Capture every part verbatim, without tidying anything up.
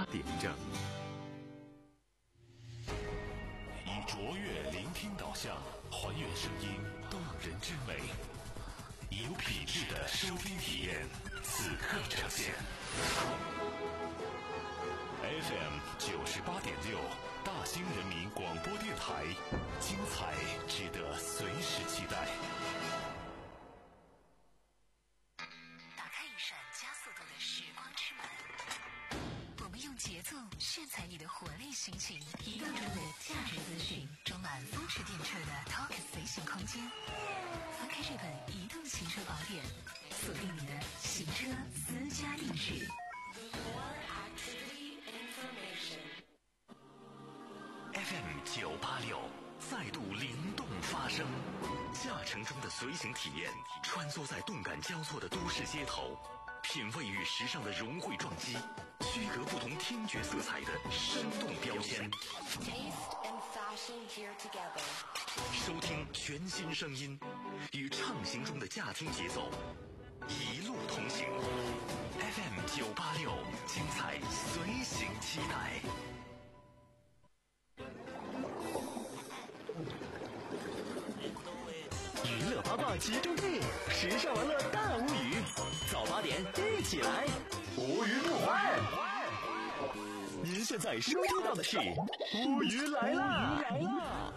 点正。 以卓越聆听导向，还原声音动人之美，有品质的收听体验，此刻呈现。F M 九十八点六，大兴人民广播电台，精彩值得随时期待。 打开一扇加速度的时光之门，我们用节奏炫彩你的活力心情，移动中的价值资讯，装满风驰电掣的 Talk 随行空间。翻开这本移动行车宝典，锁定你的行车私家定制。 F M 九八六再度灵动发声，驾乘中的随行体验，穿梭在动感交错的都市街头，品味与时尚的融汇撞击，区隔不同听觉色彩的生动标签。收听全新声音，与畅行中的驾听节奏一路同行。F M 九八六，精彩随行期待。 娱乐八卦集中地，时尚玩乐大无语，早八点一起来，无语不欢。您现在收听到的是无语来啦！来啦！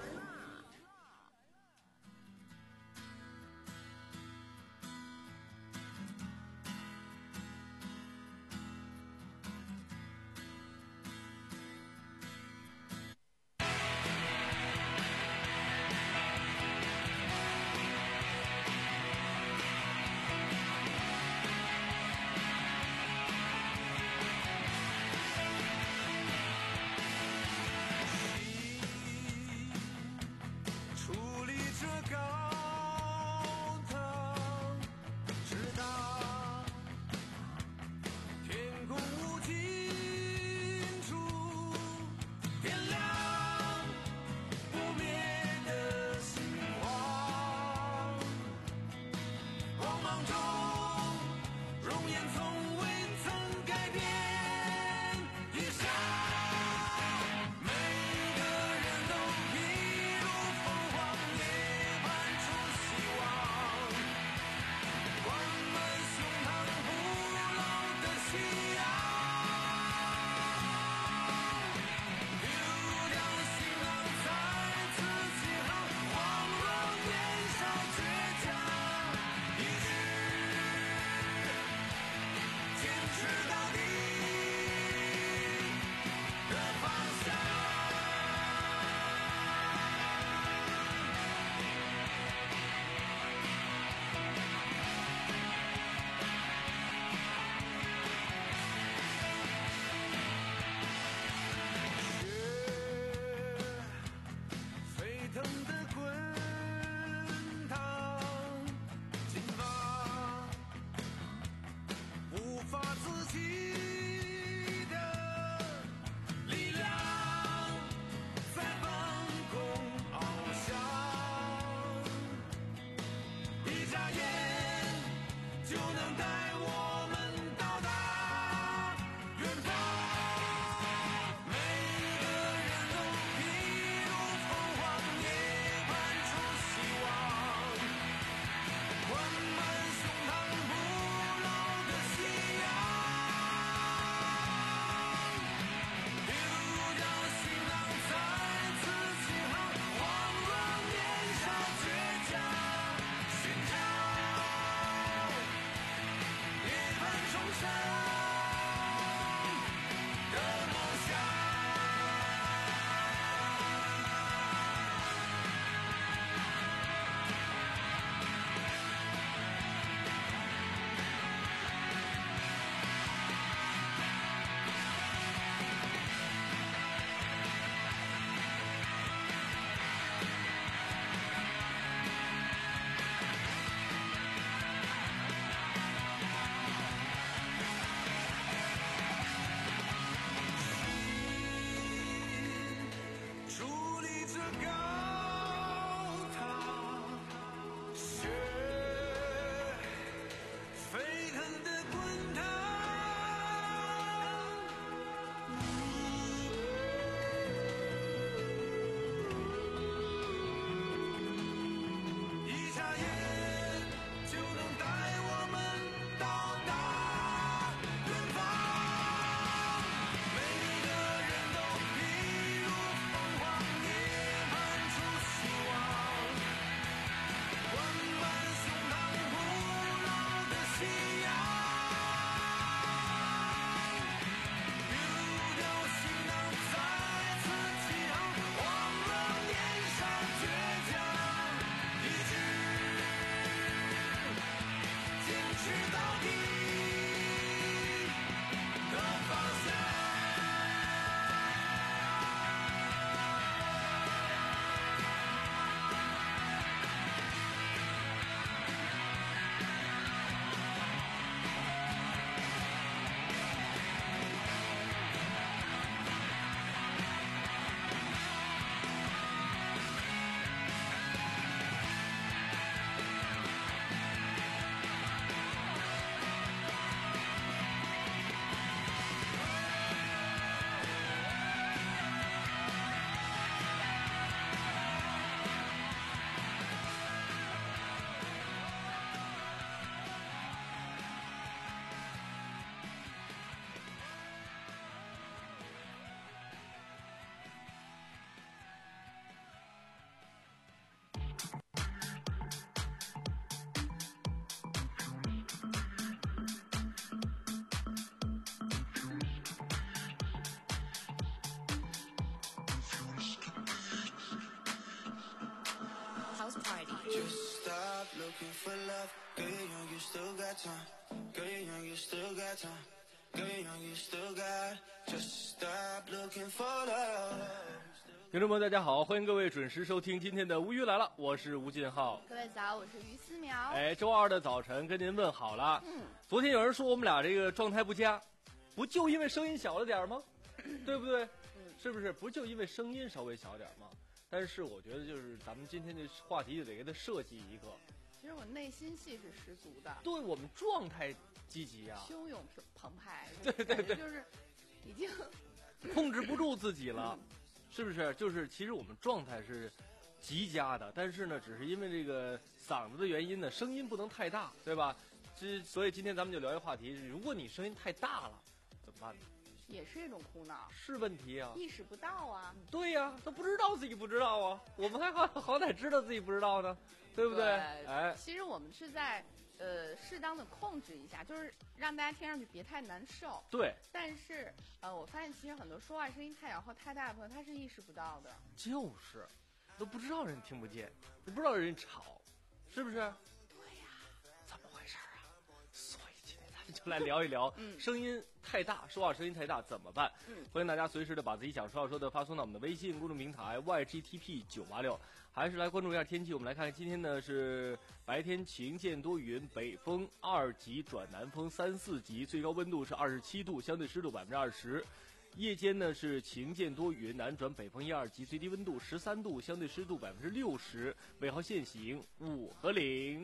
Just stop looking for love. Girl, you're young, you still got time. Girl, you're young, you still got time. Girl, you're young, you still got. Just stop looking for love. 听众朋友大家好，欢迎各位准时收听今天的无语来了，我是吴进浩。 各位早，我是于思苗。 哎，周二的早晨跟您问好了。 嗯， 昨天有人说我们俩这个状态不佳，不就因为声音小了点吗？对不对？嗯，是不是？不就因为声音稍微小点吗？但是我觉得就是咱们今天这话题就得给它设计一个。 其实我内心戏是十足的， 对我们状态积极啊， 汹涌澎湃。 对对对， 就是已经控制不住自己了。是不是？就是其实我们状态是极佳的，但是呢，只是因为这个嗓子的原因呢，声音不能太大，对吧？这所以今天咱们就聊一个话题：如果你声音太大了，怎么办呢？ 也是一种苦恼， 是问题啊， 意识不到啊。 对呀、啊，他不知道自己不知道啊，我们还好好歹知道自己不知道呢，对不对？ 对哎， 其实我们是在呃适当的控制一下，就是让大家听上去别太难受。 对。 但是呃，我发现其实很多说话声音太小或太大的朋友，他是意识不到的。 就是，都不知道人听不见，都不知道人吵，是不是？对呀。 怎么回事啊？所以今天咱们就来聊一聊，嗯，声音太大，说话声音太大怎么办？嗯，欢迎大家随时的把自己想说要说的发送到我们的微信公众平台 Y G T P 九八六，还是来关注一下天气。我们来看看今天呢是白天晴间多云，北风二级转南风三四级，最高温度是二十七度，相对湿度百分之二十。夜间呢是晴间多云，南转北风一二级，最低温度十三度，相对湿度百分之六十。尾号限行五和零。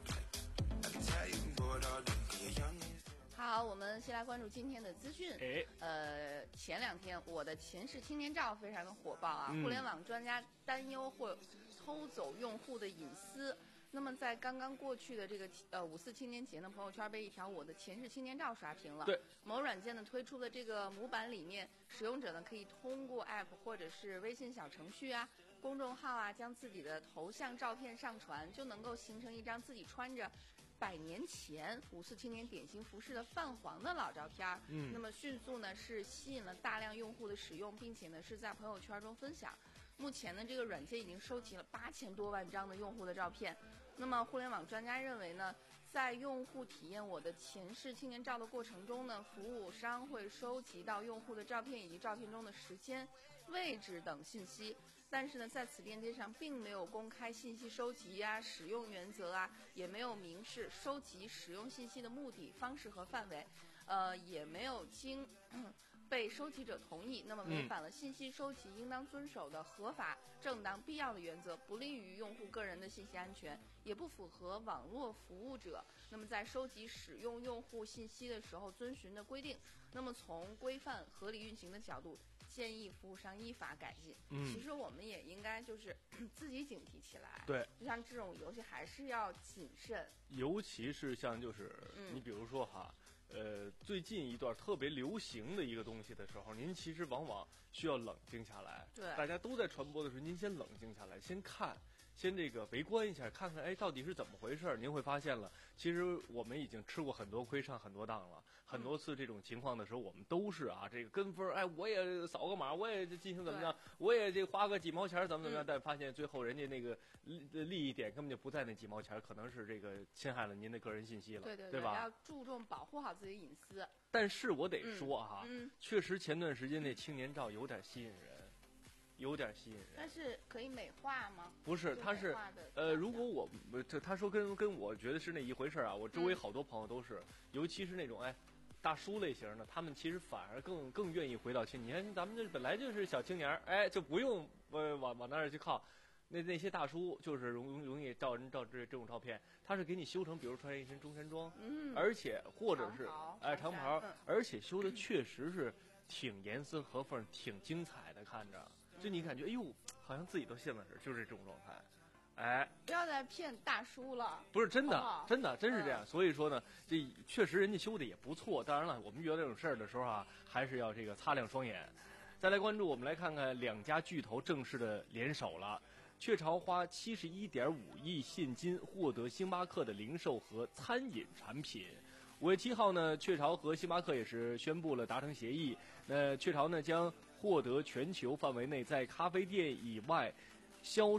好，我们先来关注今天的资讯。 哎， 呃，前两天我的前世青年照非常的火爆啊， 嗯、 互联网专家担忧会偷走用户的隐私。那么在刚刚过去的这个呃五四青年节呢，朋友圈被一条我的前世青年照刷屏了。 对， 某软件呢推出的这个模板里面，使用者呢可以通过 App 或者是微信小程序啊、公众号啊，将自己的头像照片上传，就能够形成一张自己穿着百年前五四青年典型服饰的泛黄的老照片。嗯，那么迅速呢是吸引了大量用户的使用，并且呢是在朋友圈中分享。目前呢这个软件已经收集了八千多万张的用户的照片。那么互联网专家认为呢，在用户体验我的前世青年照的过程中呢，服务商会收集到用户的照片以及照片中的时间、位置等信息。但是呢，在此链接上并没有公开信息收集啊、使用原则啊，也没有明示收集、使用信息的目的、方式和范围，呃，也没有经、嗯、被收集者同意，那么违反了信息收集应当遵守的合法、正当、必要的原则，不利于用户个人的信息安全，也不符合网络服务者那么在收集、使用用户信息的时候遵循的规定。那么从规范合理运行的角度，建议服务商依法改进。嗯，其实我们也应该就是自己警惕起来。 对， 就像这种游戏还是要谨慎， 尤其是像就是、嗯、你比如说哈，呃，最近一段特别流行的一个东西的时候，您其实往往需要冷静下来。 对， 大家都在传播的时候，您先冷静下来，先看。先这个围观一下，看看哎到底是怎么回事。您会发现了，其实我们已经吃过很多亏，上很多当了。很多次这种情况的时候，我们都是啊，这个跟风，哎，我也扫个码，我也进行怎么样，我也这花个几毛钱怎么怎么样，但发现最后人家那个利益点根本就不在那几毛钱，可能是这个侵害了您的个人信息了， 对对对, 对吧？ 要注重保护好自己隐私。 但是我得说哈、 嗯嗯， 确实前段时间那青年照有点吸引人。有点吸引人， 但是可以美化吗？ 不是，他是呃，如果我这他说跟跟我觉得是那一回事啊，我周围好多朋友都是，嗯、尤其是那种哎大叔类型的，他们其实反而更更愿意回到青年。你看咱们这本来就是小青年，哎，就不用呃往往那儿去靠。那那些大叔就是容容易照人照这这种照片，他是给你修成，比如穿一身中山装， 嗯， 而且或者是哎长袍，嗯、而且修的确实是挺严丝合缝、挺精彩的，看着。就你感觉，哎呦，好像自己都陷在这儿，就是这种状态，哎， 不要再骗大叔了。 不是真的， 好好真的，真是这样。嗯、所以说呢，这确实人家修的也不错。当然了，我们遇到这种事儿的时候啊，还是要这个擦亮双眼。再来关注，我们来看看两家巨头正式的联手了。雀巢花七十一点五亿现金获得星巴克的零售和餐饮产品。五月七号呢，雀巢和星巴克也是宣布了达成协议。那雀巢呢将获得全球范围内在咖啡店以外销售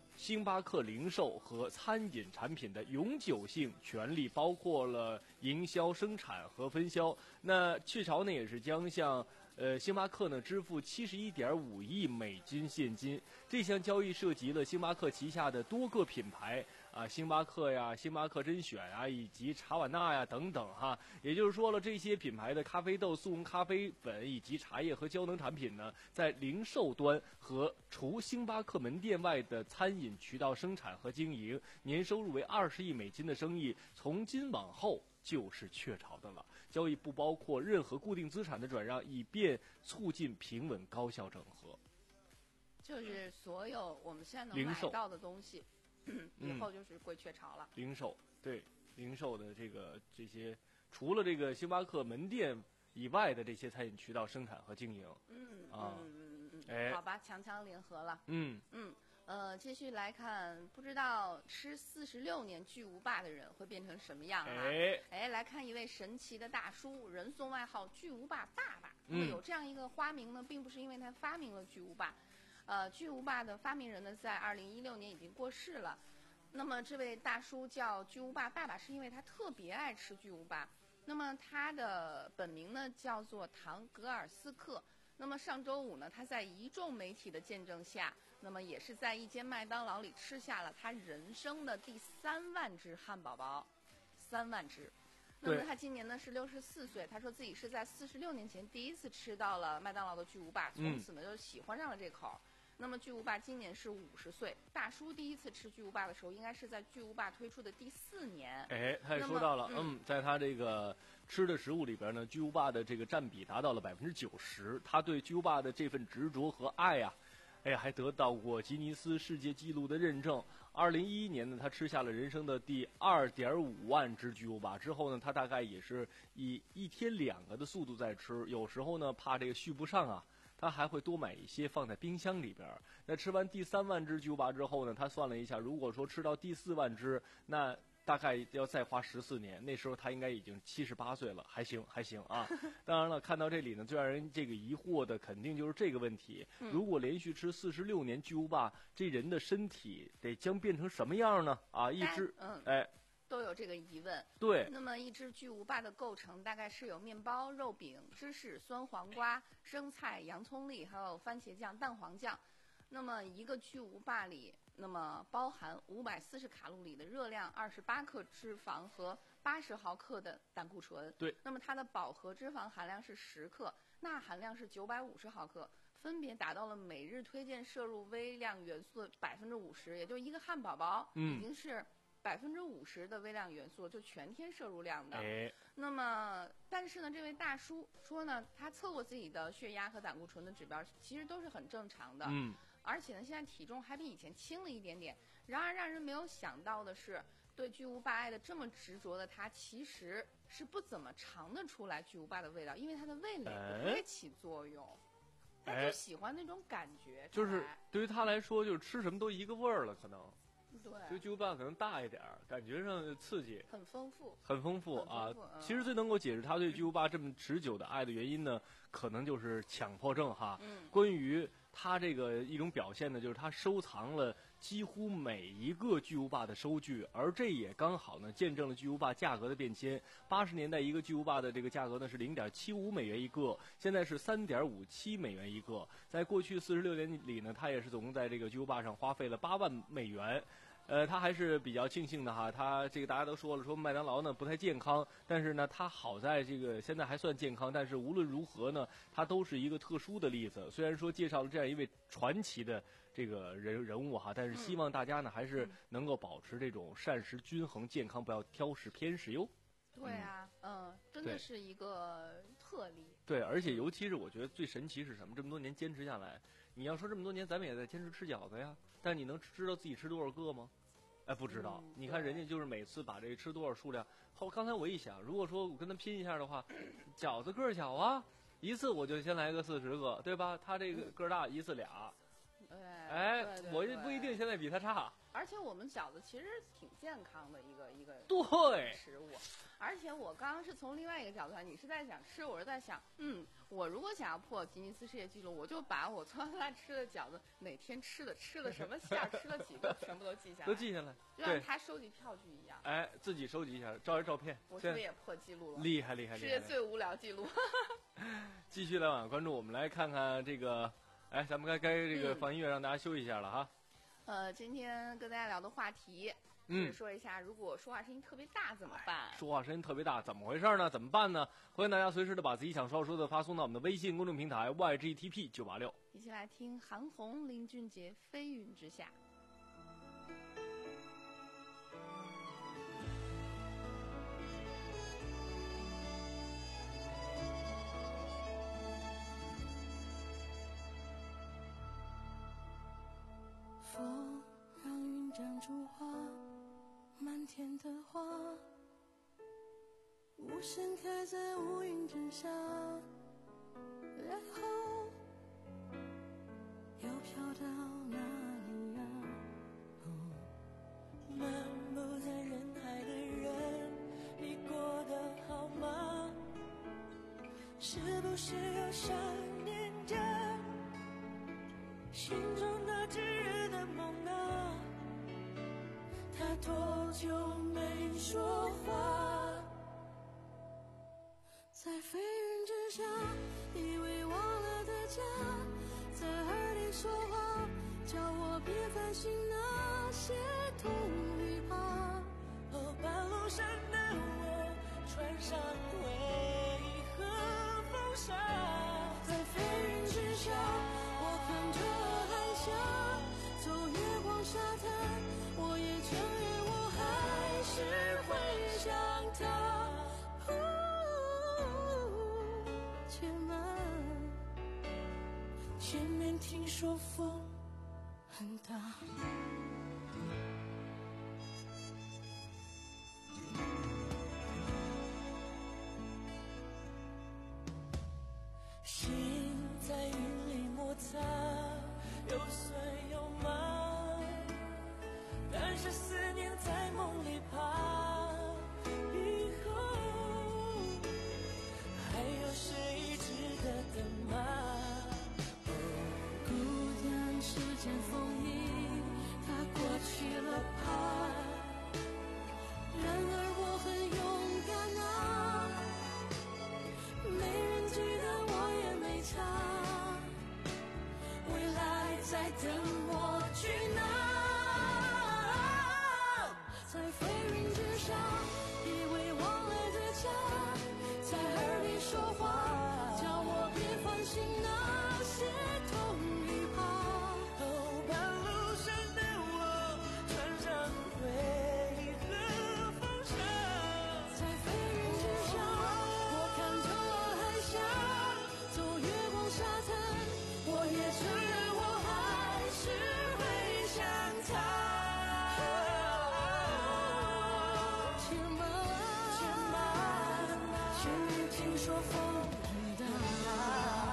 星巴克零售和餐饮产品的永久性权利，包括了营销、生产和分销。那雀巢呢，也是将向呃星巴克呢支付七十一点五亿美金现金。这项交易涉及了星巴克旗下的多个品牌啊，星巴克呀、星巴克甄选啊，以及茶碗纳呀等等哈。也就是说了，这些品牌的咖啡豆、速溶咖啡粉以及茶叶和胶能产品呢，在零售端和除星巴克门店外的餐饮渠道生产和经营，年收入为二十亿美金的生意，从今往后就是雀巢的了。交易不包括任何固定资产的转让，以便促进平稳高效整合。 就是所有我们现在能零售买到的东西，以后就是归雀巢了。 零售对零售的这个这些，除了这个星巴克门店以外的这些餐饮渠道生产和经营。 嗯啊嗯嗯嗯， 哎好吧，强强联合了。 嗯嗯，呃，继续来看，不知道吃四十六年巨无霸的人会变成什么样啊？ 哎哎，来看一位神奇的大叔，人送外号巨无霸爸爸。那嗯么有这样一个花名呢，并不是因为他发明了巨无霸，呃，巨无霸的发明人呢，在二零一六年已经过世了。那么这位大叔叫巨无霸爸爸，是因为他特别爱吃巨无霸。那么他的本名呢叫做唐格尔斯克。那么上周五呢，他在一众媒体的见证下，那么也是在一间麦当劳里吃下了他人生的第三万只汉堡包，三万只。那么对他今年呢是六十四岁，他说自己是在四十六年前第一次吃到了麦当劳的巨无霸，从此呢就喜欢上了这口。那么巨无霸今年是五十岁，大叔第一次吃巨无霸的时候，应该是在巨无霸推出的第四年。 哎，他也说到了， 那么嗯，在他这个吃的食物里边呢，巨无霸的这个占比达到了百分之九十。他对巨无霸的这份执着和爱呀、哎呀，还得到过吉尼斯世界纪录的认证。二零一一年呢，他吃下了人生的第二点五万只巨无霸。之后呢，他大概也是以一天两个的速度在吃，有时候呢，怕这个续不上啊。他还会多买一些放在冰箱里边。那吃完第三万只巨无霸之后呢，他算了一下，如果说吃到第四万只，那大概要再花十四年。那时候他应该已经七十八岁了，还行还行啊。当然了，看到这里呢，最让人这个疑惑的肯定就是这个问题：如果连续吃四十六年巨无霸，这人的身体得将变成什么样呢？啊，一只， 嗯， 哎。 都有这个疑问。 对， 那么一只巨无霸的构成大概是有面包、肉饼、芝士、酸黄瓜、生菜、洋葱粒，还有番茄酱、蛋黄酱。那么一个巨无霸里，那么包含五百四十卡路里的热量，二十八克脂肪和八十毫克的胆固醇。 对。 那么它的饱和脂肪含量是十克，钠含量是九百五十毫克，分别达到了每日推荐摄入微量元素的百分之五十，也就一个汉堡包已经是百分之五十的微量元素，就全天摄入量的。 哎， 那么，但是呢，这位大叔说呢，他测过自己的血压和胆固醇的指标，其实都是很正常的。 嗯， 而且呢，现在体重还比以前轻了一点点。然而，让人没有想到的是，对巨无霸爱的这么执着的他，其实是不怎么尝得出来巨无霸的味道，因为他的味蕾不会起作用。他就喜欢那种感觉， 就是对于他来说，就是吃什么都一个味儿了，可能。 对， 就巨无霸可能大一点儿，感觉上刺激， 很丰富， 很丰富啊。 很丰富嗯、 其实最能够解释他对巨无霸这么持久的爱的原因呢，可能就是强迫症哈。 嗯， 关于他这个一种表现呢，就是他收藏了几乎每一个巨无霸的收据，而这也刚好呢见证了巨无霸价格的变迁。八十年代一个巨无霸的这个价格呢是零点七五美元一个，现在是三点五七美元一个。在过去四十六年里呢，他也是总共在这个巨无霸上花费了八万美元。呃，他还是比较庆幸的哈，他这个大家都说了，说麦当劳呢不太健康，但是呢，他好在这个现在还算健康，但是无论如何呢，他都是一个特殊的例子。虽然说介绍了这样一位传奇的这个人人物哈，但是希望大家呢、嗯、还是能够保持这种膳食均衡、健康，不要挑食偏食哟。 对啊，嗯，嗯真的是一个特例。 对，而且尤其是我觉得最神奇是什么？这么多年坚持下来，你要说这么多年咱们也在坚持吃饺子呀，但你能知道自己吃多少个吗？哎，不知道。 嗯、 你看人家就是每次把这吃多少数量。后刚才我一想，如果说我跟他拼一下的话，饺子个儿小啊，一次我就先来个四十个，对吧？他这个个儿大，一次俩， 哎， 对对我对不一定现在比他差。 而且我们饺子其实挺健康的一个一个对食物，而且我刚刚是从另外一个角度来，你是在想吃，我是在想，嗯，我如果想要破吉尼斯世界纪录，我就把我从来吃的饺子哪天吃的、吃的什么馅儿、吃了几个，全部都记下来， 都记下来， 就像他收集票据一样。 哎，自己收集一下，照一照片。 我是不是也破纪录了？ 厉害厉害厉害！ 世界最无聊纪录。 继续来往关注，我们来看看这个，哎，咱们该该这个放音乐让大家休息一下了哈。 呃，今天跟大家聊的话题， 嗯， 是说一下，如果说话声音特别大怎么办？ 说话声音特别大，怎么回事呢？怎么办呢？欢迎大家随时的把自己想说说的发送到我们的微信公众平台 Y G T P 九八六。 一起来听韩红、林俊杰《飞云之下》。 风让云长出花，满天的花，无声开在乌云之下，然后又飘到哪里呀？哦，漫步在人海的人，你过得好吗？是不是又想念着心中那炙热的梦啊？他多久没说话？在飞云之下，以为忘了的家，在耳里说话，叫我别烦心那些痛与怕。哦，半路上的我，穿上回和风沙，在飞云之下，我看着海峡，走月光沙滩，我也承认我还是会想他。且慢，前面听说风很大。心在云里摩擦，有酸有麻，但是思念在梦里爬。以后还有谁值得等吗？哦，孤单是阵风衣，它过去了怕。然而我很勇敢啊，没人记得我也没差，未来在等我去拿。在飞云之下，以为忘了的家，在耳里说话，叫我别烦心那些痛与怕。哦，半路上的我，穿上回和风沙，在飞云之下，我看着海峡，走月光沙滩，我也承认我还是会想他。且慢，且慢，前面听说风很大。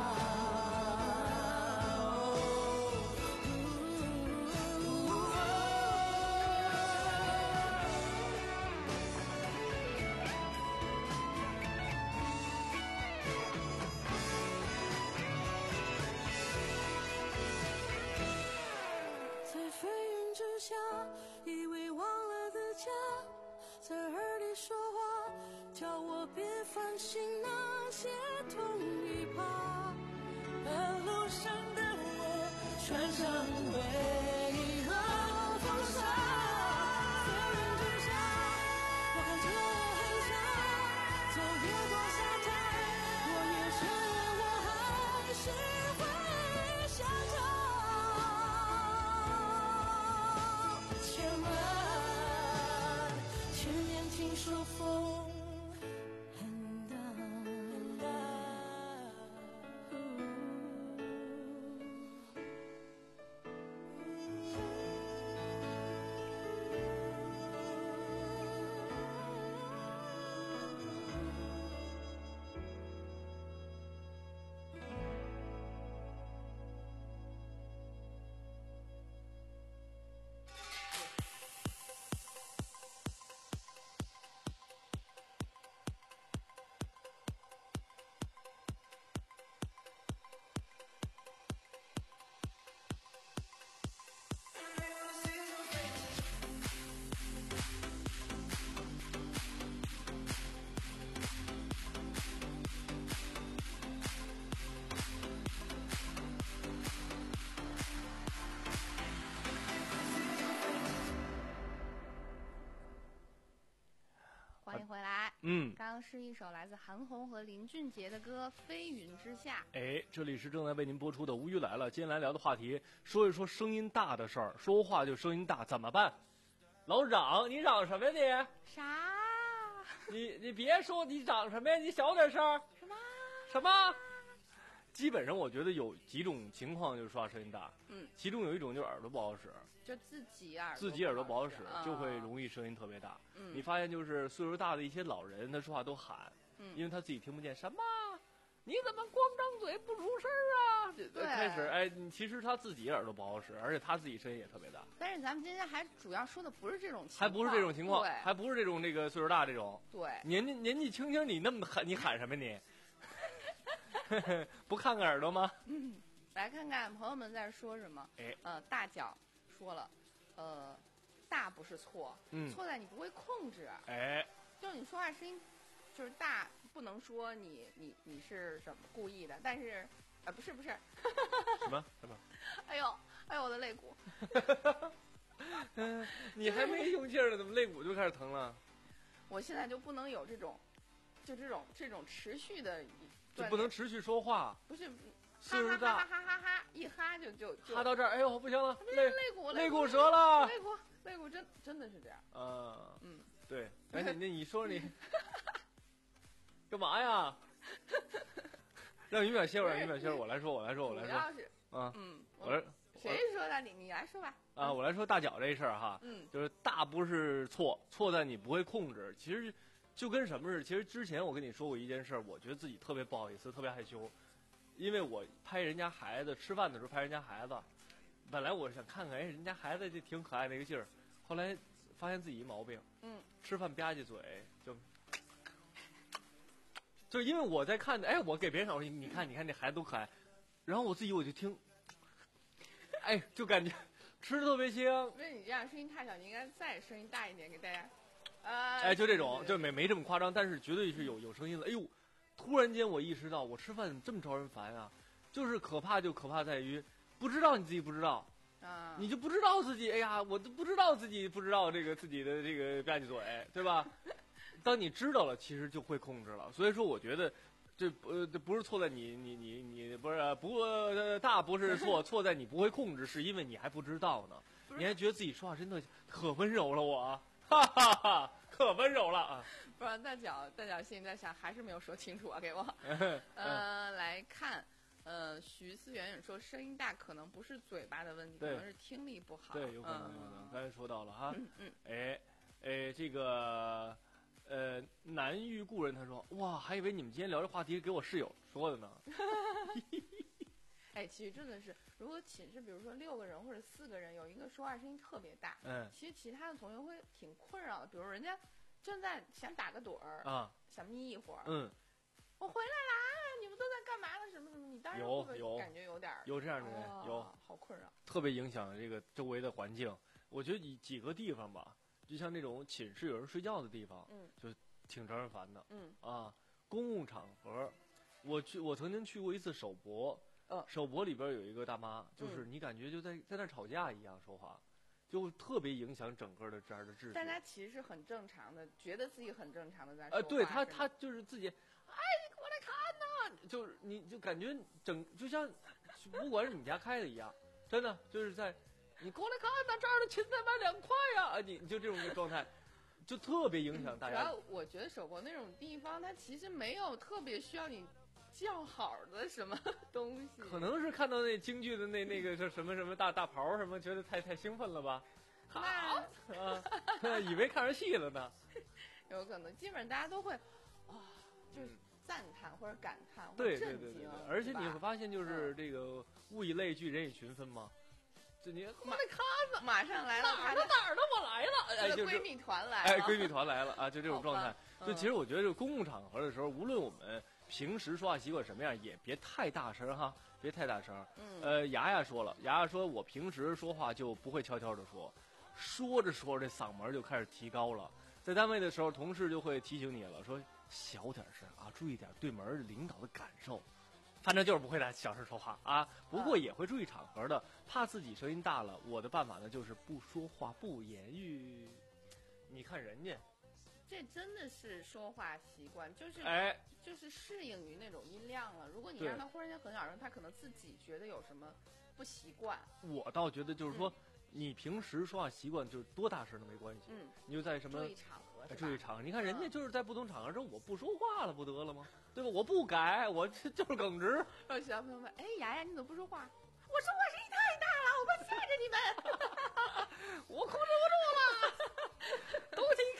在飞云之下，以为忘了的家，在耳里说话，叫我别烦心那些痛与怕。半路上的我，穿上回忆和风沙，飞云之下，我看着海峡，走月光沙滩，我也承认我还是会想他。且慢，前面听说风很大很大。嗯嗯， 刚刚是一首来自韩红和林俊杰的歌《飞云之下》。 哎，这里是正在为您播出的《无语来了》，今天来聊的话题，说一说声音大的事儿，说话就声音大怎么办？老嚷，你嚷什么呀你？ 啥？ 你你别说你嚷什么呀？你小点声。 什么？ 什么？基本上我觉得有几种情况就是说话声音大， 嗯， 其中有一种就是耳朵不好使， 就自己耳朵自己耳朵不好使， 啊、 就会容易声音特别大。 嗯， 你发现就是岁数大的一些老人，他说话都喊， 嗯， 因为他自己听不见什么。你怎么光张嘴不出声啊？ 对， 开始哎，其实他自己耳朵不好使，而且他自己声音也特别大。 但是咱们今天还主要说的不是这种情况， 还不是这种情况， 对， 还不是这种这个岁数大这种。 对， 年纪年纪轻轻，你那么喊，你喊什么你？不看看耳朵吗？ 嗯，来看看朋友们在说什么。 哎， 呃，大脚说了，呃，大不是错， 嗯， 错在你不会控制。 哎， 就是你说话声音就是大，不能说你你你是什么故意的，但是啊、呃、不是不是， 什么什么？ 哎呦哎呦我的肋骨！ 嗯，你还没用劲儿呢，怎么肋骨就开始疼了？ 我现在就不能有这种，就这种这种持续的， 就不能持续说话。 不是， 岁数大， 哈哈哈哈哈，一哈就就哈到这儿，哎呦不行了，肋肋骨肋骨折了， 肋骨肋骨真真的是这样。 啊， 嗯， 对，哎你那你说你干嘛呀？让于淼歇会儿，于淼歇会儿，我来说，我来说，我来说。 主要是， 啊， 嗯， 我来。 谁说的？你你来说吧。 啊，我来说大脚这事儿哈， 嗯， 就是大不是错，错在你不会控制。其实就跟什么似的，其实之前我跟你说过一件事儿，我觉得自己特别不好意思，特别害羞，因为我拍人家孩子吃饭的时候拍人家孩子，本来我想看看，哎，人家孩子这挺可爱的一个劲儿，后来发现自己一毛病， 嗯， 吃饭吧唧嘴就。就因为我在看，哎，我给别人讲，我说你看，你看这孩子多可爱，然后我自己我就听。哎，就感觉吃的特别香。 不是你这样声音太小，你应该再声音大一点给大家。呃， 哎，就这种，就没没这么夸张，但是绝对是有有声音的。哎呦，突然间我意识到，我吃饭这么招人烦啊！就是可怕，就可怕在于不知道你自己不知道， 啊， 你就不知道自己，哎呀，我都不知道自己不知道这个自己的这个吧唧嘴，对吧？当你知道了，其实就会控制了。所以说，我觉得。这呃，这不是错在你，你你你不是不呃大不是错，错在你不会控制，是因为你还不知道呢，你还觉得自己说话真的可温柔了，我，哈哈哈，可温柔了啊！ 不然大脚大脚心里在想，还是没有说清楚啊，给我。呃，来看，呃，徐思远远说，声音大可能不是嘴巴的问题，可能是听力不好。 对，有可能，有可能。刚才说到了哈， 嗯嗯， 哎哎，这个。呃，南域故人他说，哇，还以为你们今天聊这话题给我室友说的呢。 哎，其实真的是，如果寝室比如说六个人或者四个人，有一个说话声音特别大， 嗯， 其实其他的同学会挺困扰的。比如人家正在想打个盹儿啊， 想眯一会儿， 嗯， 我回来啦，你们都在干嘛呢？什么什么？你当然会不会感觉有点有这样的人， 哦、 有好困扰， 特别影响这个周围的环境。我觉得几几个地方吧，就像那种寝室有人睡觉的地方， 嗯， 就。挺招人烦的， 嗯啊，公共场合，我去，我曾经去过一次首博， 嗯， 首博里边有一个大妈，就是你感觉就在在那吵架一样说话，就特别影响整个的这样的秩序。 但他其实是很正常的，觉得自己很正常的在说话。 呃，对他，他就是自己，哎，你过来看呐，就是你就感觉整就像，不管是你家开的一样，真的就是在，你过来看呐，这儿的芹菜卖两块呀，你你就这种一个状态。就特别影响大家。 主要我觉得首博那种地方，它其实没有特别需要你叫好的什么东西。 可能是看到那京剧的那那个是什么什么大大袍什么，觉得太太兴奋了吧？好啊，以为看上戏了呢。 有可能，基本上大家都会啊、哦，就是赞叹或者感叹或者震惊。 对对对对对，而且你会发现，就是这个物以类聚，人以群分嘛。就你过来看呢， 马上来了， 哪儿的哪儿的我来了， 哎，闺蜜团来了， 哎，闺蜜团来了啊，就这种状态。就其实我觉得，这个公共场合的时候，无论我们平时说话习惯什么样，也别太大声哈，别太大声。 嗯。 呃，牙牙说了，牙牙说我平时说话就不会悄悄的说，说着说着这嗓门就开始提高了。在单位的时候，同事就会提醒你了，说小点声啊，注意点对门领导的感受。反正就是不会大小声说话啊，不过也会注意场合的，怕自己声音大了。我的办法呢，就是不说话，不言语。你看人家， 这真的是说话习惯，就是哎， 就是适应于那种音量了。如果你对让他忽然间很小声，他可能自己觉得有什么不习惯。 我倒觉得就是说，你平时说话习惯就是多大声都没关系， 嗯， 你就在什么注意场合是吧， 注意场合。你看人家嗯就是在不同场合中，我不说话了不得了吗？对吧？我不改，我这就是耿直。 让小朋友们，哎，雅雅你怎么不说话？我说话声音太大了，我怕吓着你们。 我控制不住了，都听开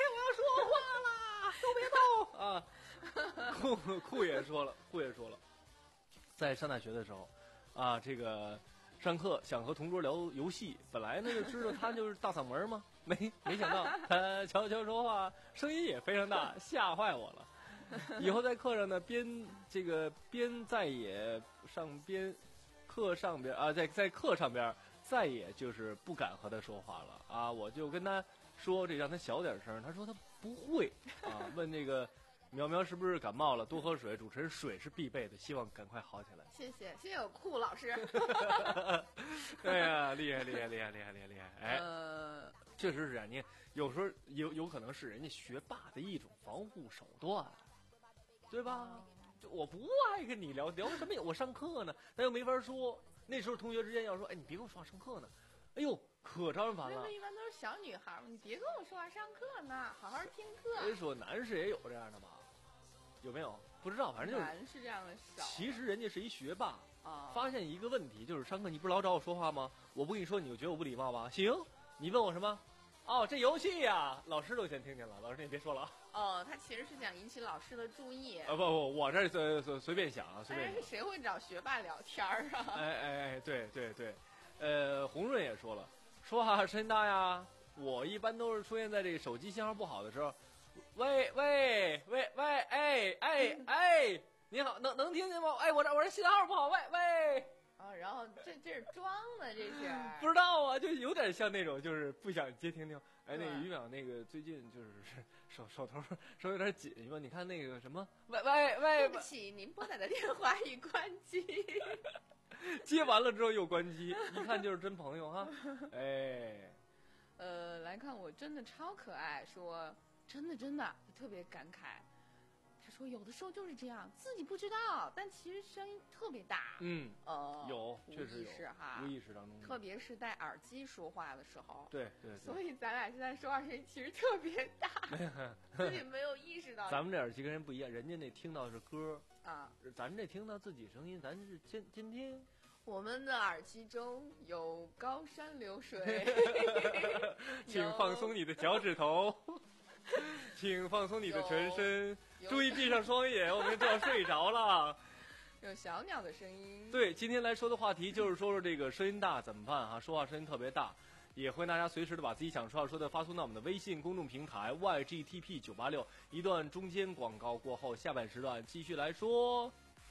我要说话了，都别动啊！酷酷也说了，酷也说了，在上大学的时候，啊，这个上课想和同桌聊游戏，本来呢就知道他就是大嗓门嘛，没没想到他悄悄说话，声音也非常大，吓坏我了。以后在课上呢，边这个边在也上边课上边啊，在在课上边再也就是不敢和他说话了啊！我就跟他说这让他小点声，他说他不会啊。问这个苗苗是不是感冒了？多喝水，主持人水是必备的，希望赶快好起来。 谢谢，谢谢我酷老师。 哎呀，厉害厉害厉害厉害厉害厉害！哎， 呃， 确实是这样。你有时候有有可能是人家学霸的一种防护手段，对吧？就我不爱跟你聊聊什么呀？我上课呢，但又没法说。那时候同学之间要说，哎，你别跟我说话，上课呢。哎呦，可招人烦了那。一般都是小女孩嘛，你别跟我说话，上课呢，好好听课。 所以说男士也有这样的吧？有没有？不知道，反正就是。 男是这样的少。 其实人家是一学霸， 啊， 发现一个问题，就是上课你不是老找我说话吗？我不跟你说，你就觉得我不礼貌吧？行，你问我什么？哦，这游戏呀，老师都先听见了，老师你别说了。 哦，他其实是想引起老师的注意。 啊不不，我这随随随便想啊，随便想。 但是谁会找学霸聊天儿啊？ 哎哎哎，对对对，呃，洪润也说了，说话声音大呀。我一般都是出现在这个手机信号不好的时候，喂喂喂喂，哎哎哎，你好，能能听见吗？哎，我这我这信号不好，喂喂。 啊，然后这这是装的，这是不知道啊，就有点像那种，就是不想接听听。哎，那个对于淼，那个最近就是手手头手有点紧，因为你看那个什么，喂喂喂， 对不起，您拨打的电话已关机。 接完了之后又关机，一看就是真朋友哈。哎， 呃，来看我真的超可爱，说真的真的特别感慨。他说有的时候就是这样，自己不知道，但其实声音特别大。 嗯， 呃， 有， 无确实有， 意识哈， 无意识当中， 特别是戴耳机说话的时候。 对对对。 所以咱俩现在说话声音其实特别大，自己没有意识到。 咱们这耳机跟人不一样，人家那听到是歌啊， 咱这听到自己声音，咱是监监听。 我们的耳机中有高山流水， 请放松你的脚趾头，请放松你的全身，注意闭上双眼，我们就要睡着了。 有小鸟的声音。 对，今天来说的话题就是说说这个声音大怎么办啊？说话声音特别大，也欢迎大家随时的把自己想说话说的发送到我们的微信公众平台 Y G T P 九八六。一段中间广告过后，下半时段继续来说。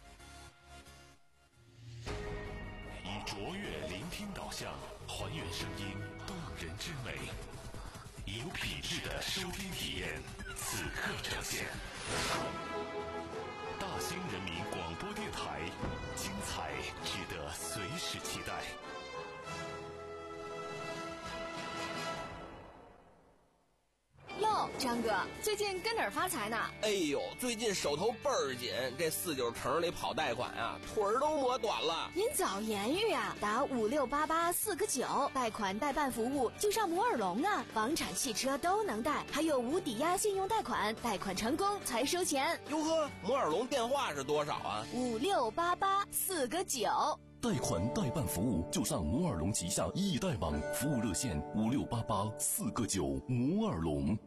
以卓越聆听导向，还原声音动人之美，以有品质的收听体验，此刻呈现。大兴人民广播电台，精彩值得随时期待。 哟，张哥，最近跟哪儿发财呢？ 哎呦，最近手头倍儿紧，这四九城里跑贷款啊，腿儿都磨短了。 您早言语啊，打五六八八四个九，贷款代办服务就上摩尔龙啊，房产、汽车都能贷，还有无抵押信用贷款，贷款成功才收钱。 哟呵，摩尔龙电话是多少啊？ 五六八八四个九。 贷款代办服务就上摩尔龙旗下易贷网，服务热线五六八八四个九。摩尔龙。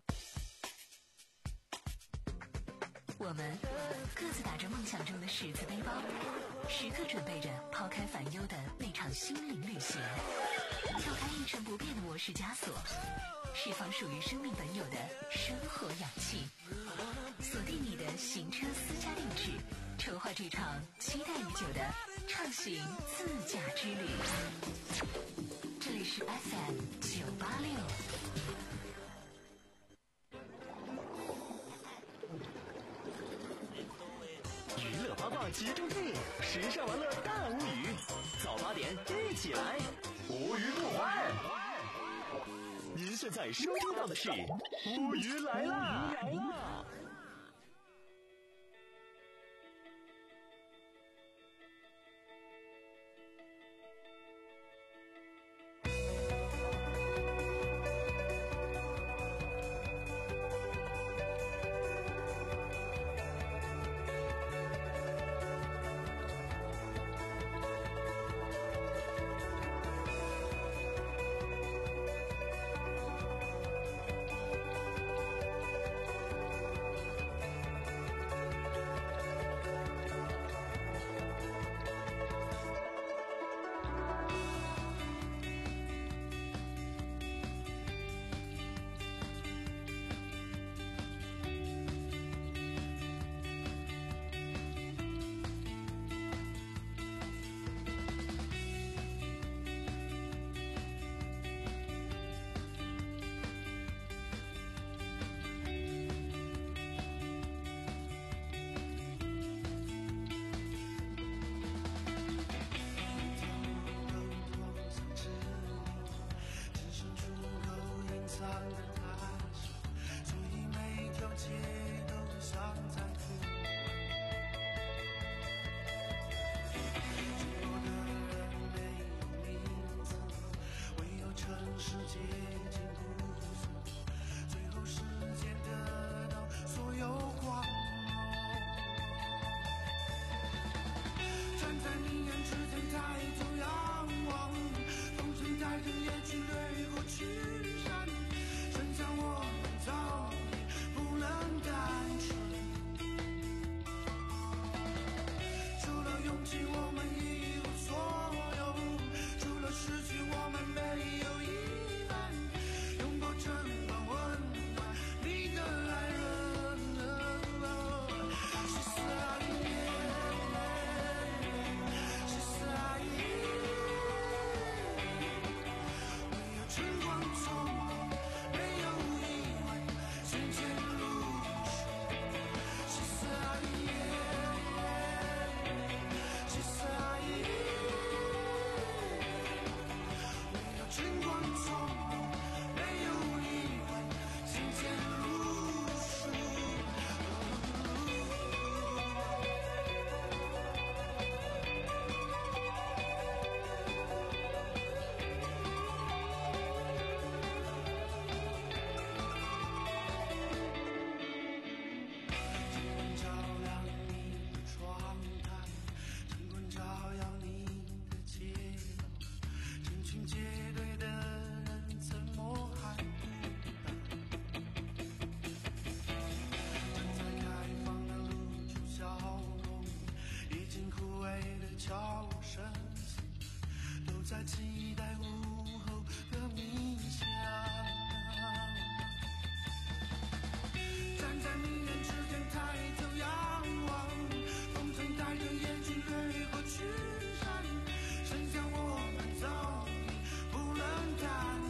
我们各自打着梦想中的十字背包，时刻准备着抛开烦忧的那场心灵旅行，跳开一成不变的模式枷锁，释放属于生命本有的生活氧气，锁定你的行车私家定制，筹划这场期待已久的畅行自驾之旅。这里是 F M 九八六。 娱乐八卦集中地，时尚玩乐大无语，早八点一起来，无语不欢。您现在收听到的是乌鱼来啦！来啦！ 在期待午后的冥想，站在你眼之间抬头仰望，风筝带着眼睛掠过群山，剩下我们早已不能单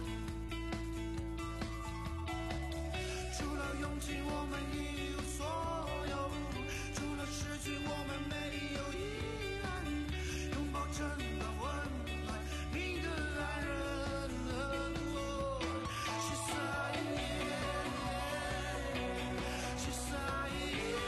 纯，除了勇气我们一无所有，除了失去我们没有遗憾，拥抱真的温你的爱人，she said, she said.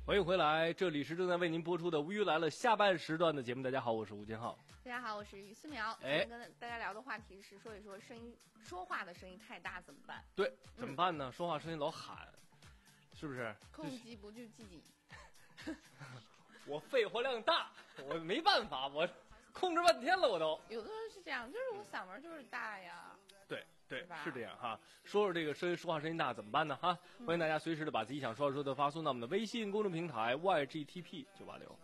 欢迎回来，这里是正在为您播出的《乌鱼来了》下半时段的节目。大家好，我是吴金浩。 大家好，我是于思苗。 哎， 跟大家聊的话题是说一说声音说话的声音太大怎么办？ 对，怎么办呢？嗯、说话声音老喊，是不是？ 控制不住自己。 我肺活量大，我没办法，我控制半天了，我都。 有的人是这样，就是我嗓门就是大呀。 对对，是这样哈。说说这个声音说话声音大怎么办呢？哈， 嗯、 欢迎大家随时的把自己想说的说的发送到我们的微信公众平台 Y G T P 九八六。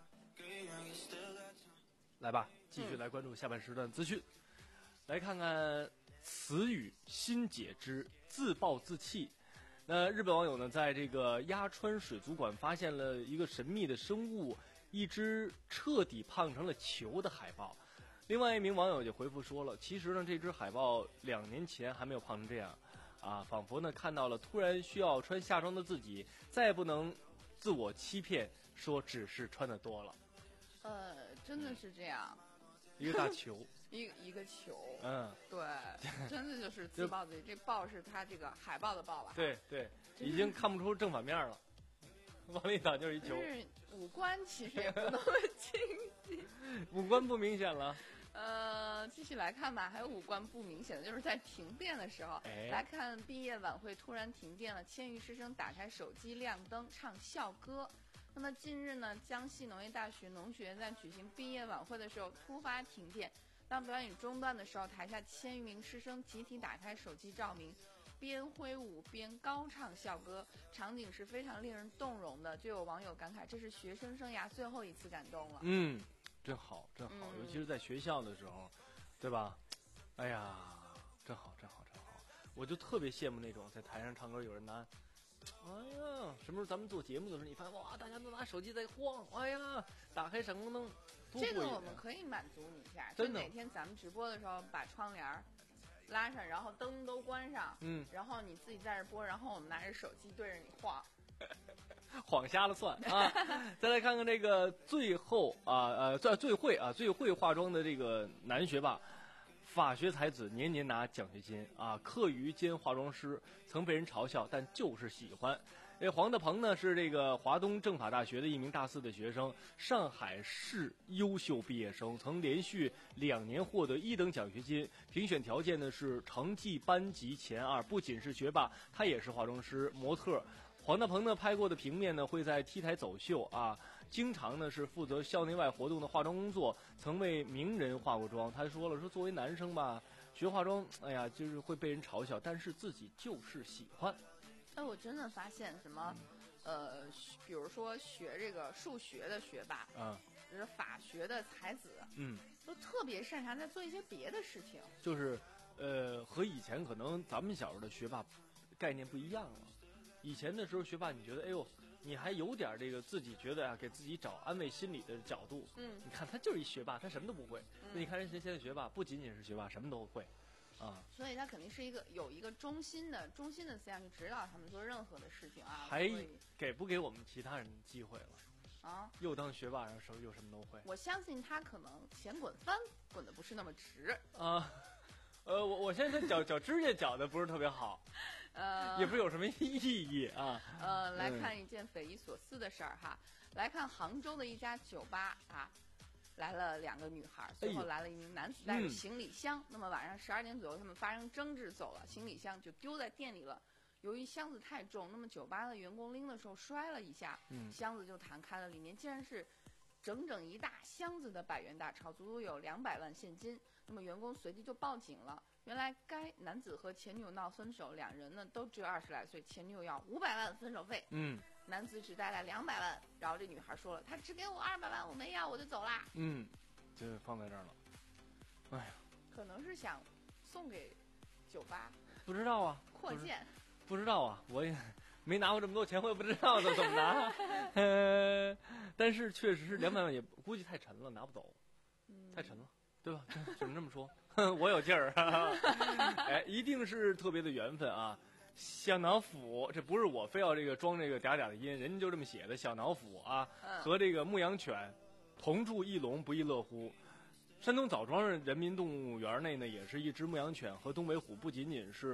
来吧，继续来关注下半时段资讯。嗯、来看看词语新解之自暴自弃。那日本网友呢，在这个鸭川水族馆发现了一个神秘的生物，一只彻底胖成了球的海豹。另外一名网友就回复说了，其实呢，这只海豹两年前还没有胖成这样，啊，仿佛呢看到了突然需要穿夏装的自己，再也不能自我欺骗，说只是穿的多了。 呃，真的是这样， 一个大球， 一一个球， 嗯， 对，真的就是自暴自弃。这豹是它这个海豹的豹吧？ 对对，已经看不出正反面了。往里打就是一球， 就是五官其实也不那么清晰， 五官不明显了。 呃，继续来看吧，还有五官不明显的，就是在停电的时候， 哎、 来看毕业晚会突然停电了，千余师生打开手机亮灯唱校歌。那么近日呢，江西农业大学农学院在举行毕业晚会的时候突发停电，当表演中断的时候，台下千余名师生集体打开手机照明，边挥舞边高唱校歌，场景是非常令人动容的。就有网友感慨，这是学生生涯最后一次感动了。 嗯，真好，真好， 嗯、 尤其是在学校的时候，对吧？哎呀，真好，真好，真好！我就特别羡慕那种在台上唱歌有人拿。哎呀，什么时候咱们做节目的时候，你发现哇，大家都拿手机在晃，哎呀，打开闪光灯， 这个我们可以满足你一下。 真的， 就哪天咱们直播的时候，把窗帘拉上，然后灯都关上， 嗯， 然后你自己在这播，然后我们拿着手机对着你晃， 晃瞎了算啊！再来看看这个最后啊呃最最会啊最会化妆的这个男学霸。法学才子年年拿奖学金啊，课余兼化妆师，曾被人嘲笑，但就是喜欢。这黄德鹏呢是这个华东政法大学的一名大四的学生，上海市优秀毕业生，曾连续两年获得一等奖学金，评选条件呢是成绩班级前二，不仅是学霸，他也是化妆师、模特。黄大鹏呢拍过的平面呢会在 T 台走秀啊，经常呢是负责校内外活动的化妆工作，曾为名人化过妆。他说了，说作为男生吧，学化妆，哎呀，就是会被人嘲笑，但是自己就是喜欢。 哎，我真的发现什么，呃，比如说学这个数学的学霸， 啊， 就是法学的才子， 嗯， 都特别擅长在做一些别的事情。 就是，呃，和以前可能咱们小时候的学霸概念不一样了。以前的时候学霸，你觉得哎呦，你还有点这个自己觉得啊，给自己找安慰心理的角度。 嗯， 你看他就是一学霸，他什么都不会。嗯、那你看人家现在学霸，不仅仅是学霸，什么都会，啊。 所以他肯定是一个有一个中心的中心的思想去指导他们做任何的事情啊。 还给不给我们其他人机会了？ 啊， 又当学霸，然后手又什么都会。 我相信他可能前滚翻滚的不是那么直啊。呃，我我现在脚脚指甲绞的不是特别好， 呃， 也不是有什么意义啊。 呃，来看一件匪夷所思的事儿哈，来看杭州的一家酒吧啊，来了两个女孩，最后来了一名男子带着行李箱。嗯、那么晚上十二点左右，他们发生争执走了，行李箱就丢在店里了。由于箱子太重，那么酒吧的员工拎的时候摔了一下， 嗯、 箱子就弹开了，里面竟然是整整一大箱子的百元大钞，足足有两百万现金。那么员工随即就报警了。原来该男子和前女友闹分手，两人呢都只有二十来岁，前女友要五百万分手费， 嗯， 男子只带来两百万，然后这女孩说了，他只给我二百万，我没要，我就走啦。 嗯，就放在这儿了。哎呀， 可能是想送给酒吧， 不知道啊， 扩建， 不知道啊，我也没拿过这么多钱，我也不知道怎么拿。呃，但是确实是两百万也估计太沉了，拿不走， 嗯、 太沉了。对吧？只能这么说，我有劲儿。哎，一定是特别的缘分啊！小脑斧，这不是我非要这个装这个嗲嗲的音，人家就这么写的。小脑斧啊，和这个牧羊犬同住一笼，不亦乐乎。山东枣庄人民动物园内呢，也是一只牧羊犬和东北虎，不仅仅是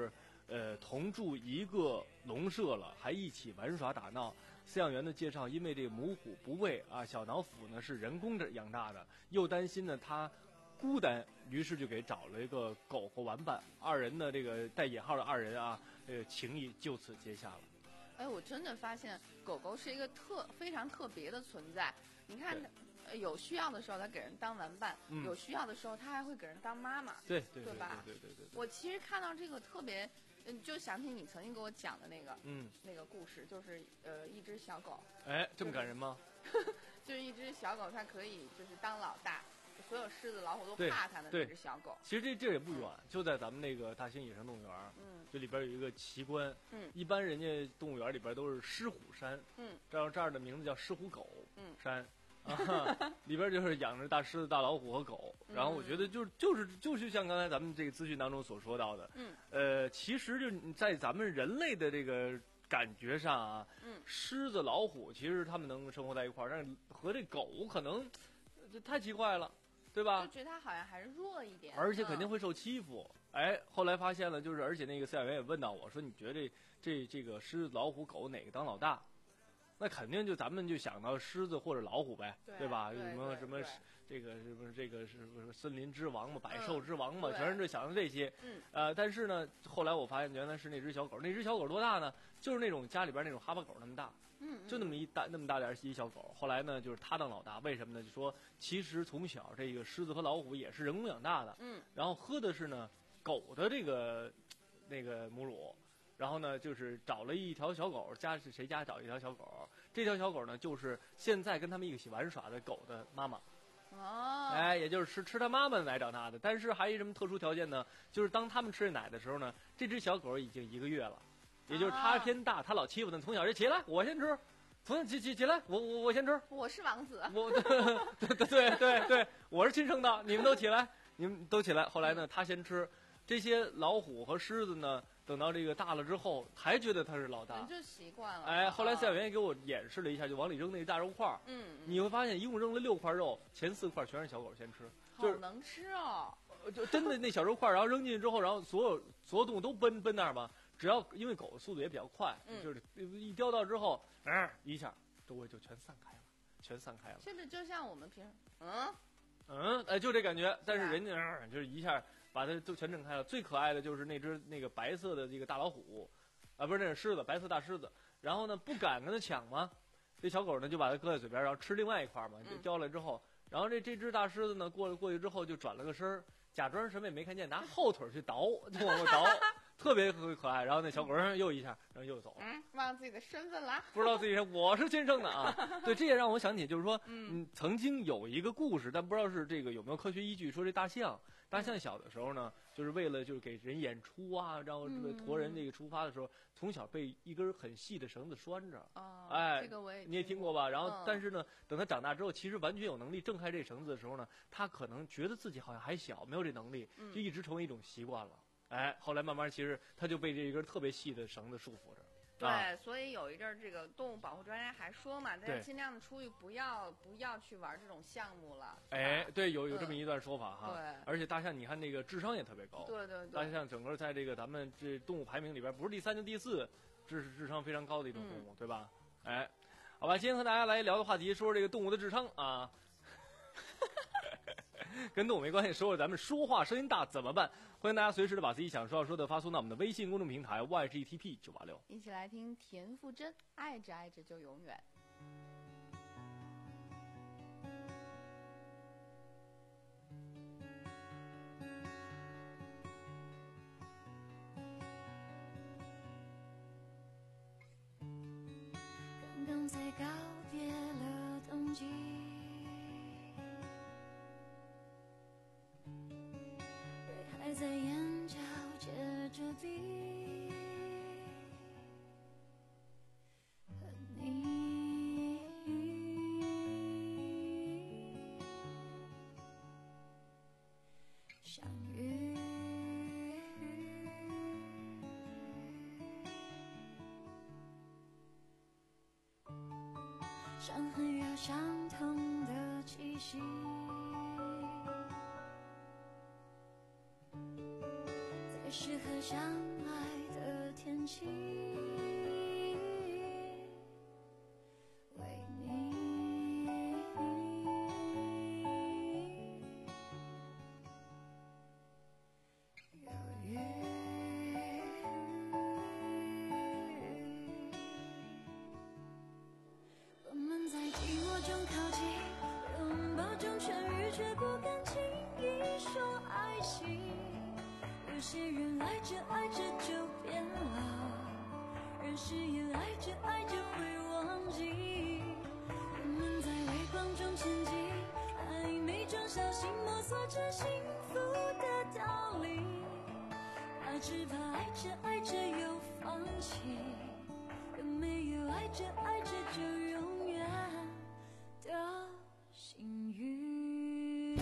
呃同住一个笼舍了，还一起玩耍打闹。饲养员的介绍，因为这个母虎不喂啊，小老虎呢是人工的养大的，又担心呢它孤单，于是就给找了一个狗和玩伴。二人的这个带引号的二人啊，呃，情谊就此结下了。 哎，我真的发现狗狗是一个特非常特别的存在。你看，呃有需要的时候它给人当玩伴， 嗯、 有需要的时候它还会给人当妈妈。 对对对吧？ 对对对 对, 对, 对, 对。 我其实看到这个特别，嗯，就想起你曾经给我讲的那个， 嗯， 那个故事，就是呃，一只小狗。 哎，这么感人吗？ 就是一只小狗，它可以就是当老大。所有狮子、老虎都怕它的那只小狗。 其实这这也不远，嗯、就在咱们那个大兴野生动物园。 嗯， 这里边有一个奇观。 嗯， 一般人家动物园里边都是狮虎山。 嗯， 这样这儿的名字叫狮虎狗。 嗯， 山。啊，里边就是养着大狮子、大老虎和狗。然后我觉得就就是就是像刚才咱们这个资讯当中所说到的。 嗯。 呃，其实就在咱们人类的这个感觉上啊， 嗯， 狮子、老虎其实他们能生活在一块儿，但是和这狗可能这太奇怪了。对吧？ 就觉得它好像还是弱一点， 而且肯定会受欺负。嗯、哎，后来发现了，就是而且那个饲养员也问到我说：“你觉得这这这个狮子、老虎、狗哪个当老大？”那肯定就咱们就想到狮子或者老虎呗， 对, 对吧？ 对什么什么这个什么这个是不是森林之王嘛，百兽之王嘛， 嗯、 全是就想到这些。 嗯。 呃，但是呢，后来我发现原来是那只小狗，那只小狗多大呢？就是那种家里边那种哈巴狗那么大。 嗯。 就那么一大那么大点一小狗。后来呢，就是它当老大，为什么呢？就说其实从小这个狮子和老虎也是人工养大的。 嗯。 然后喝的是呢狗的这个那个母乳。然后呢，就是找了一条小狗，家是谁家找一条小狗？这条小狗呢，就是现在跟他们一起玩耍的狗的妈妈。 哦。 哎，也就是吃吃他妈妈的奶长大的。但是还有什么特殊条件呢？就是当他们吃这奶的时候呢，这只小狗已经一个月了，也就是它偏大，它老欺负它，从小就起来，我先吃，从小起起起来，我我我先吃。 我是王子。 我对对对对对，我是亲生的，你们都起来，你们都起来。后来呢，它先吃。这些老虎和狮子呢，等到这个大了之后，还觉得它是老大， 就习惯了。 哎，后来饲养员也给我演示了一下，就往里扔那大肉块。 嗯， 你会发现一共扔了六块肉，前四块全是小狗先吃， 好能吃哦。 就真的那小肉块，然后扔进去之后，然后所有所有动物都奔奔那儿嘛。只要因为狗速度也比较快， 嗯、 就是一叼到之后，嗯，一下周围就全散开了，全散开了。 是不是就像我们平时，嗯嗯，哎，就这感觉。但是人家、嗯、就是一下。把它都全整开了。最可爱的就是那只那个白色的这个大老虎，啊，不是那是狮子，白色大狮子。然后呢，不敢跟它抢嘛，这小狗呢就把它搁在嘴边，然后吃另外一块嘛，就叼来之后，然后这这只大狮子呢过来过去之后就转了个身儿，假装什么也没看见，拿后腿去倒，就往后倒，特别特别可爱。然后那小狗又一下，然后又走了， 嗯，忘了自己的身份了， 不知道自己是我是亲生的啊。对，这也让我想起，就是说， 嗯， 曾经有一个故事，但不知道是这个有没有科学依据，说这大象。大象小的时候呢，就是为了就是给人演出啊，然后这个驮人这个出发的时候，嗯、从小被一根很细的绳子拴着。 哦， 哎， 这个我也你也听过吧？然后， 嗯、 但是呢，等他长大之后，其实完全有能力挣开这绳子的时候呢，他可能觉得自己好像还小，没有这能力，就一直成为一种习惯了。嗯、哎，后来慢慢其实他就被这一根特别细的绳子束缚着。 对， 啊、 所以有一阵儿这个动物保护专家还说嘛，大家尽量的出去不要不要去玩这种项目了。 哎，对，有有这么一段说法哈。 对、 嗯，而且大象你看那个智商也特别高。 对对对。 大象整个在这个咱们这动物排名里边，不是第三就第四，这是智商非常高的一种动物， 嗯、 对吧？哎，好吧，今天和大家来聊的话题，说说这个动物的智商啊。跟动物没关系，说说咱们说话声音大怎么办？欢迎大家随时的把自己想说要说的发送到我们的微信公众平台 Y G T P 九八六。 一起来听田馥甄，爱着爱着就永远。 刚刚才告别了冬季。还在眼角接着笔，和你相遇，伤痕有相同的气息。适合相爱的爱着爱着就变老，而誓言爱着爱着会忘记。我们在微光中前进，暧昧中小心摸索着幸福的道理，怕只怕爱着爱着又放弃，有没有爱着爱着就永远的幸运。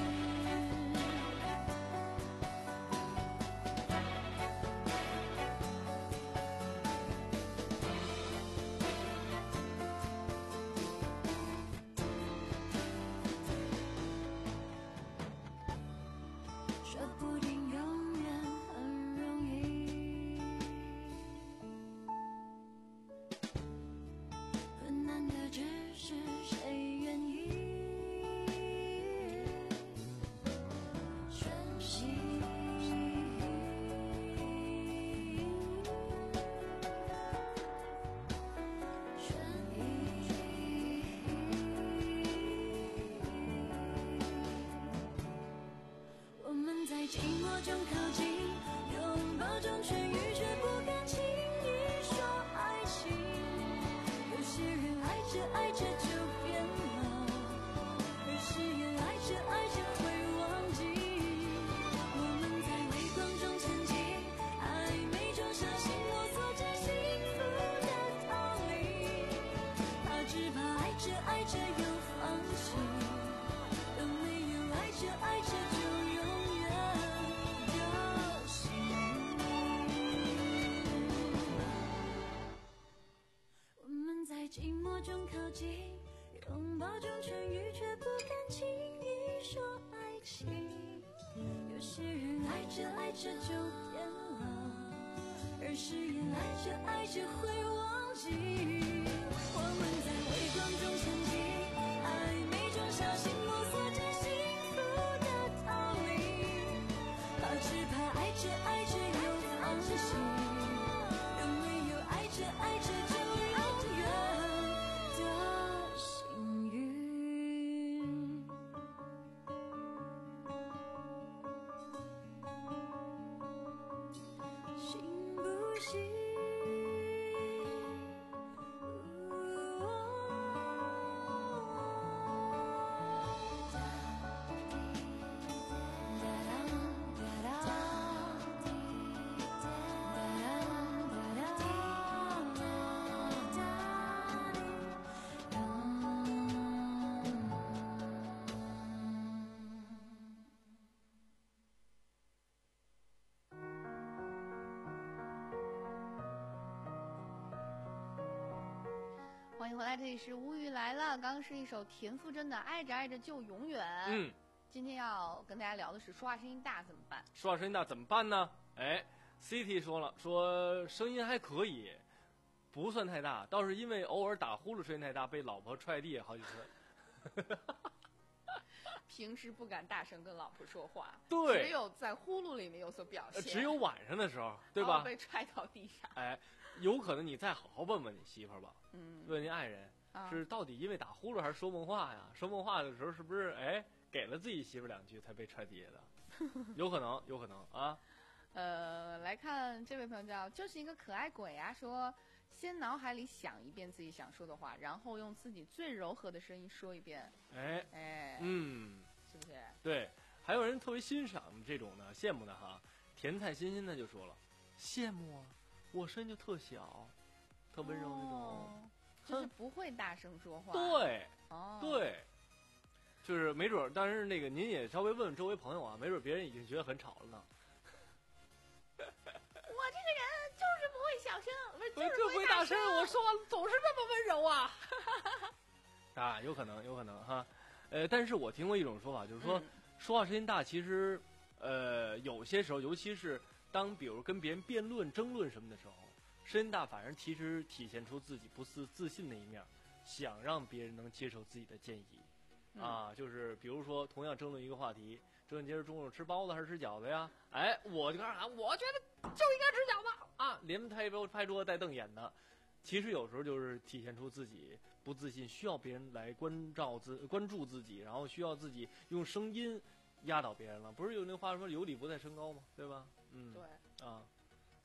说不定永远很容易，困难的只是谁愿意珍惜。我们在寂寞中靠近，拥抱中痊愈，却不敢轻易说爱情。有些人爱着爱着就变老，而誓言爱着爱着会忘记。我们在微光中前进，暧昧中相信摸索着幸福的道理，怕只怕爱着爱着又放弃，有没有爱着爱着就永远的幸运。我们在寂寞中靠近，拥抱中痊愈，却不敢轻易说爱情。有些人爱着爱着就变老，而誓言爱着爱着会忘记。我们在微光中前进，暧昧中小心摸索着幸福的道理，怕只怕爱着爱着又放弃，有没有爱着爱着就永远的幸运。信不信欢迎回来，这里是无语来了。刚刚是一首田馥甄的《爱着爱着就永远》。 嗯， 今天要跟大家聊的是说话声音大怎么办？ 说话声音大怎么办呢？哎 ，C T 说了，说声音还可以，不算太大，倒是因为偶尔打呼噜声音太大，被老婆踹地好几次。 平时不敢大声跟老婆说话， 对， 只有在呼噜里面有所表现。 只有晚上的时候，对吧？ 哦、被踹到地上。 哎，有可能你再好好问问你媳妇儿吧， 嗯， 问你爱人、 啊、 是到底因为打呼噜还是说梦话呀？说梦话的时候是不是哎给了自己媳妇两句才被踹地下的？有可能，有可能啊。 呃，来看这位朋友叫就是一个可爱鬼啊，说先脑海里想一遍自己想说的话，然后用自己最柔和的声音说一遍。 哎哎， 嗯， 是不是？ 对，还有人特别欣赏这种的，羡慕的哈。甜菜心心的就说了，羡慕啊，我声音就特小，特温柔那种， 哦、就是不会大声说话。 对， 哦， 对，就是没准，但是那个您也稍微问问周围朋友啊，没准别人已经觉得很吵了呢。 我这个人就是不会小声，不是就是不会大声，我说话总是这么温柔啊。啊，有可能，有可能哈。呃，但是我听过一种说法，就是说、嗯、说话声音大，其实呃有些时候，尤其是当比如跟别人辩论、争论什么的时候，声音大反而其实体现出自己不自自信的一面，想让别人能接受自己的建议。 嗯、 啊，就是比如说同样争论一个话题，争论今儿中午吃包子还是吃饺子呀？哎，我就告诉他，我觉得就应该吃饺子啊，连拍桌拍桌带瞪眼的。其实有时候就是体现出自己不自信，需要别人来关照自关注自己，然后需要自己用声音压倒别人了。不是有那话说有理不在声高吗？对吧？嗯， 对啊，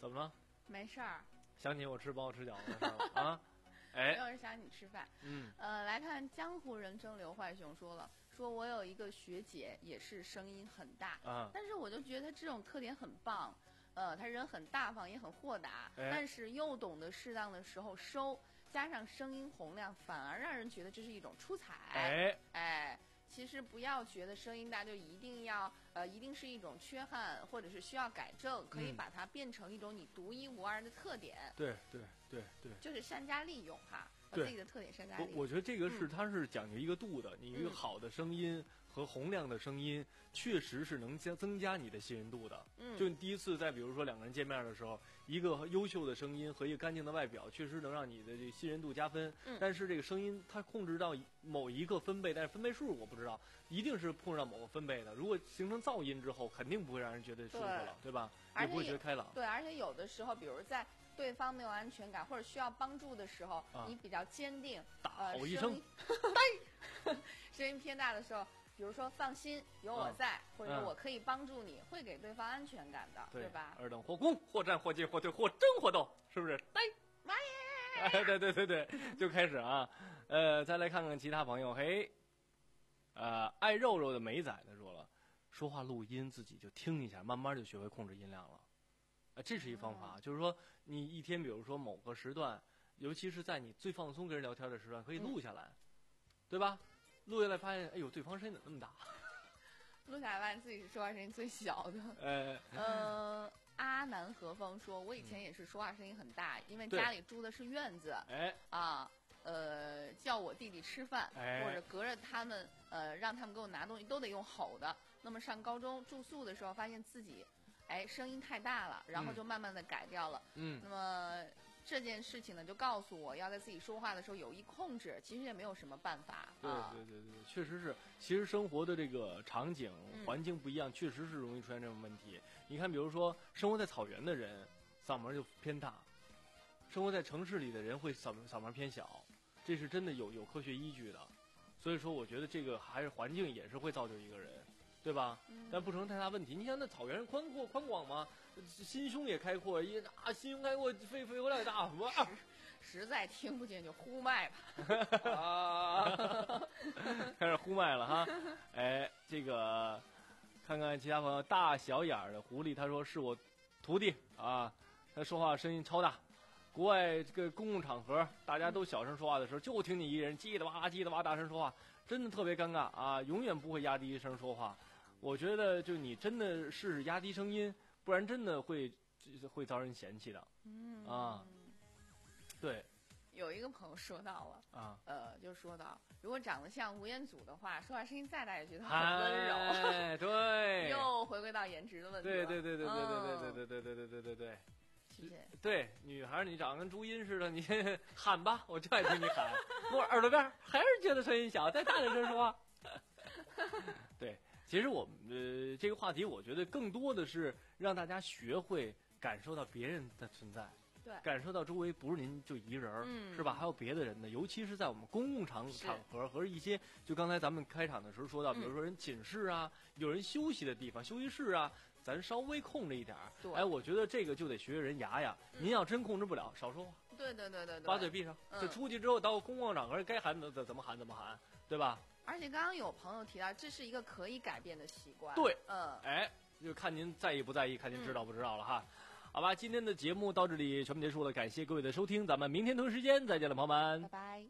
怎么了？ 没事儿。 想起我吃包吃饺子的事了啊？哎， 没有人想你吃饭。 嗯， 呃，来看江湖人称刘坏熊说了，说我有一个学姐也是声音很大， 啊， 但是我就觉得她这种特点很棒，呃，她人很大方，也很豁达， 哎、 但是又懂得适当的时候收，加上声音洪亮，反而让人觉得这是一种出彩。 哎哎。其实不要觉得声音大就一定要呃一定是一种缺憾或者是需要改正，可以把它变成一种你独一无二的特点。 嗯、对对对对， 就是善加利用哈，把自己的特点善加利用。 我我觉得这个是、嗯、它是讲究一个度的，你一个好的声音和洪亮的声音，确实是能加增加你的信任度的。 嗯， 就你第一次在比如说两个人见面的时候，一个优秀的声音和一个干净的外表，确实能让你的这信任度加分。 嗯， 但是这个声音它控制到某一个分贝，但是分贝数我不知道，一定是控制到某个分贝的。如果形成噪音之后，肯定不会让人觉得舒服了， 对, 对吧？也不会觉得开朗。 对，而且有的时候，比如在对方没有安全感或者需要帮助的时候， 啊、 你比较坚定， 大吼一声， 呃、声音偏大的时候。比如说放心，有我在，嗯、或者我可以帮助你，嗯、会给对方安全感的， 对, 对吧？ 二等或攻，或战或进或退或争或斗，是不是？ 来，妈耶！ 哎，对对对对，就开始啊。呃，再来看看其他朋友，嘿，呃，爱肉肉的美仔他说了，说话录音自己就听一下，慢慢就学会控制音量了。啊、呃，这是一方法， 嗯、 就是说你一天，比如说某个时段，尤其是在你最放松跟人聊天的时段，可以录下来，嗯、对吧？录下来发现，哎呦，对方声音怎么那么大？ 录下来发现自己是说话声音最小的。 呃， 呃，阿南和风说，我以前也是说话声音很大，因为家里住的是院子， 哎， 啊，呃，叫我弟弟吃饭， 哎、 或者隔着他们，呃，让他们给我拿东西，都得用吼的。那么上高中住宿的时候，发现自己，哎，声音太大了，然后就慢慢的改掉了。 嗯， 那么。这件事情呢，就告诉我要在自己说话的时候有意控制，其实也没有什么办法。 对对对对，确实是。其实生活的这个场景、环境不一样，嗯、确实是容易出现这种问题。你看，比如说生活在草原的人，嗓门就偏大；生活在城市里的人会嗓门嗓门偏小，这是真的有有科学依据的。所以说，我觉得这个还是环境也是会造就一个人。对吧？ 嗯、 但不成太大问题。你想那草原宽阔宽广吗？心胸也开阔，一啊心胸开阔，肺肺活量也大，哇！ 实, 实在听不见就呼麦吧。 啊，开始呼麦了哈。哎，这个看看其他朋友，大小眼儿的狐狸，他说是我徒弟啊，他说话声音超大。国外这个公共场合，大家都小声说话的时候，就听你一人叽里哇叽里哇大声说话，真的特别尴尬啊！永远不会压低声说话。我觉得就你真的是压低声音，不然真的会会遭人嫌弃的。 嗯啊，对。 有一个朋友说到了啊， 呃，就说到如果长得像吴彦祖的话，说话声音再大也觉得很温柔。 哎，对。 又回归到颜值的问题了。 对对对对对对对对对对对对对对。 谢谢。 对，女孩你长得跟朱茵似的，你喊吧，我就爱听你喊。我耳朵边还是觉得声音小，再大点声说话。对，其实我们呃这个话题，我觉得更多的是让大家学会感受到别人的存在， 对， 感受到周围不是您就一人儿， 嗯， 是吧？还有别的人呢，尤其是在我们公共场场合和一些，就刚才咱们开场的时候说到，比如说人寝室啊，嗯、有人休息的地方，休息室啊。咱稍微控制一点儿，哎，我觉得这个就得学人牙呀。嗯、您要真控制不了，少说话。 对对对对对， 把嘴闭上。 嗯、 就出去之后到公共场合，该喊怎怎么喊怎么喊，对吧？ 而且刚刚有朋友提到，这是一个可以改变的习惯。 对， 嗯， 哎，就看您在意不在意，看您知道不知道了哈。嗯、好吧，今天的节目到这里全部结束了，感谢各位的收听，咱们明天同一时间再见了，朋友们， 拜拜。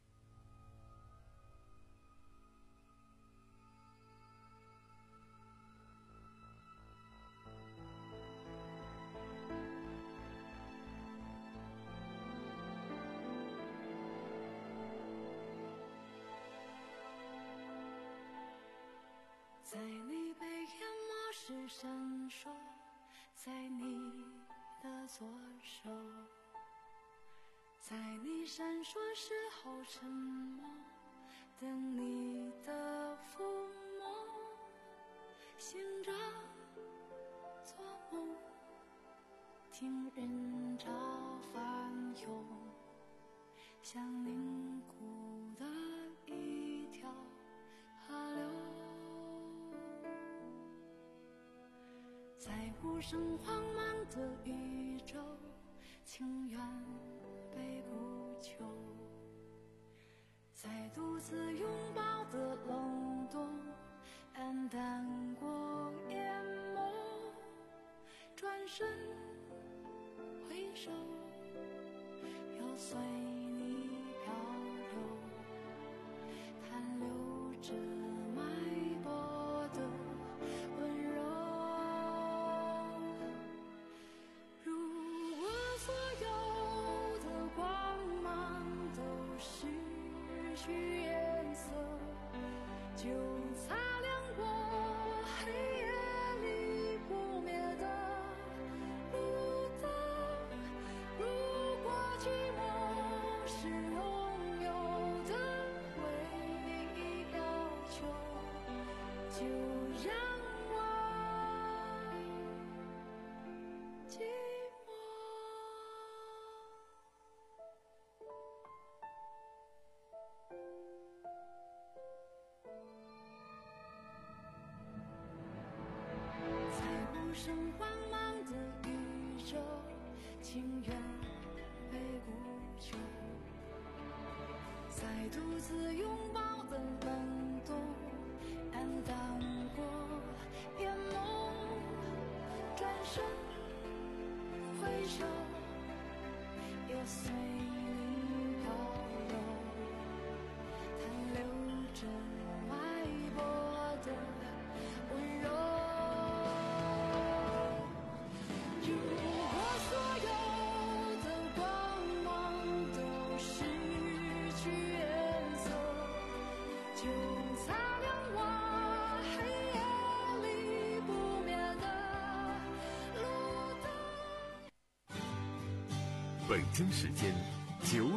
在你被淹没时闪烁，在你的左手，在你闪烁时候沉默，等你的抚摸，醒着做梦，听人潮翻涌，像凝固的一条河流。在无声慌忙的宇宙，情愿被孤求，在独自拥抱的冷冻，黯淡过淹没，转身回首，又随你漂流，残留着脉搏的温柔。如果所有的光芒都失去颜色，就擦亮我黑夜里不灭的路灯。如果寂寞是拥有的唯一要求，就让我寂寞。在无声慌忙的宇宙，情愿被孤求，在独自拥抱的冷冻，黯淡过眼眸，转身回首，又随你漂流，残留着脉搏的温柔。如果所有的光芒都失去颜色，就擦亮我黑夜里不灭的路灯。 北京时间九